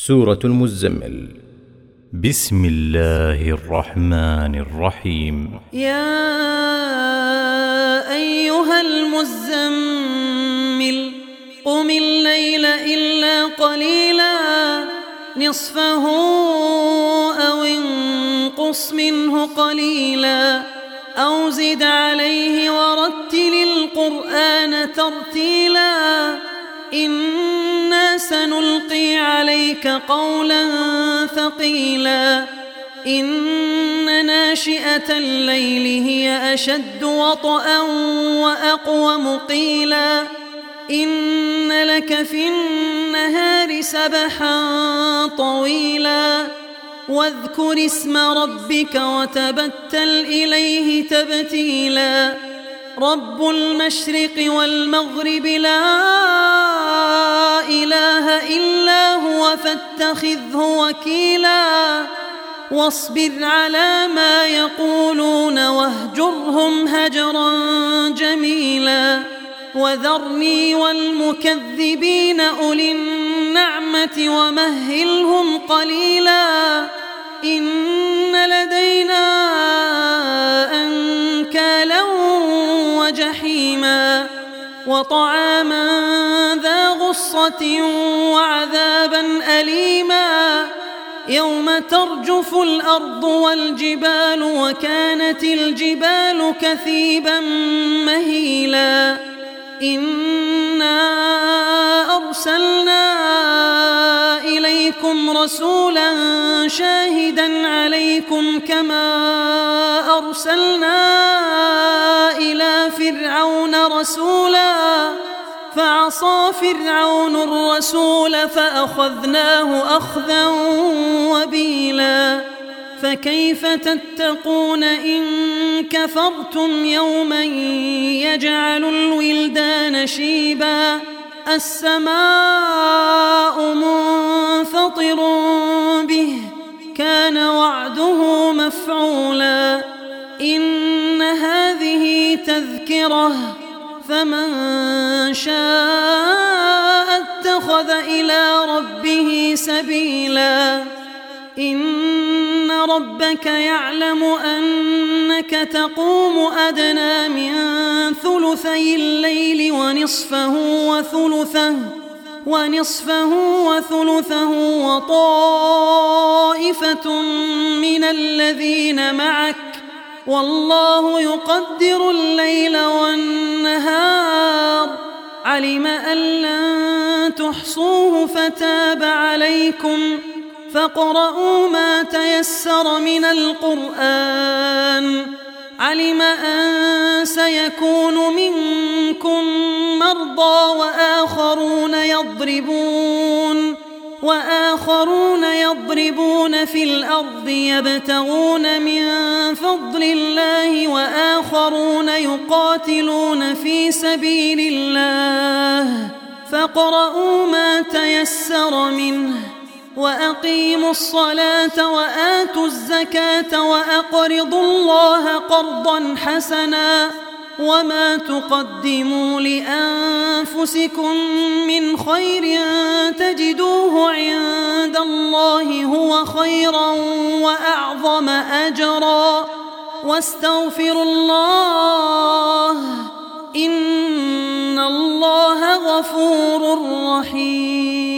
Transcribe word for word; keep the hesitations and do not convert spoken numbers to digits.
سورة المزمل. بسم الله الرحمن الرحيم. يا أيها المزمل قم الليل إلا قليلا نصفه أو انقص منه قليلا أو زد عليه ورتل القرآن ترتيلا إنا سنلقي عليك قولا ثقيلا إن ناشئة الليل هي أشد وطئا وأقوم قيلا إن لك في النهار سبحا طويلا واذكر اسم ربك وتبتل إليه تبتيلا رب المشرق والمغرب لا إله إلا هو فاتخذه وكيلا واصبر على ما يقولون واهجرهم هجرا جميلا وذرني والمكذبين أولي النعمة ومهلهم قليلا إن لدينا أنكالا وجحيما وطعاما ذا غصة وعذابا أليما يوم ترجف الأرض والجبال وكانت الجبال كثيبا مهيلا إنا أرسلنا إليكم رسولا شاهدا عليكم كما أرسلنا إلى فرعون رسولا فعصى فرعون الرسول فأخذناه أخذا وبيلا فكيف تتقون إن كفرتم يوما يجعل الولدان شيبا السماء منفطر به كان وعده مفعولا إن هذه تذكرة فمن شاء اتخذ إلى ربه سبيلا إن ربك يعلم أنك تقوم أدنى من ثلثي الليل ونصفه وثلثه ونصفه وثلثه وطائفة من الذين معك والله يقدر الليل والنهار علم أن لن تحصوه فتاب عليكم فاقرؤوا ما تيسر من القرآن علم أن سيكون منكم مرضى وآخرون يضربون وآخرون يضربون في الأرض يبتغون من فضل الله وآخرون يقاتلون في سبيل الله فاقرؤوا ما تيسر منه وأقيموا الصلاة وآتوا الزكاة وأقرضوا الله قرضا حسنا وما تقدموا لأنفسكم من خير تجدوه عند الله هو خيرا وأعظم أجرا واستغفروا الله إن الله غفور رحيم.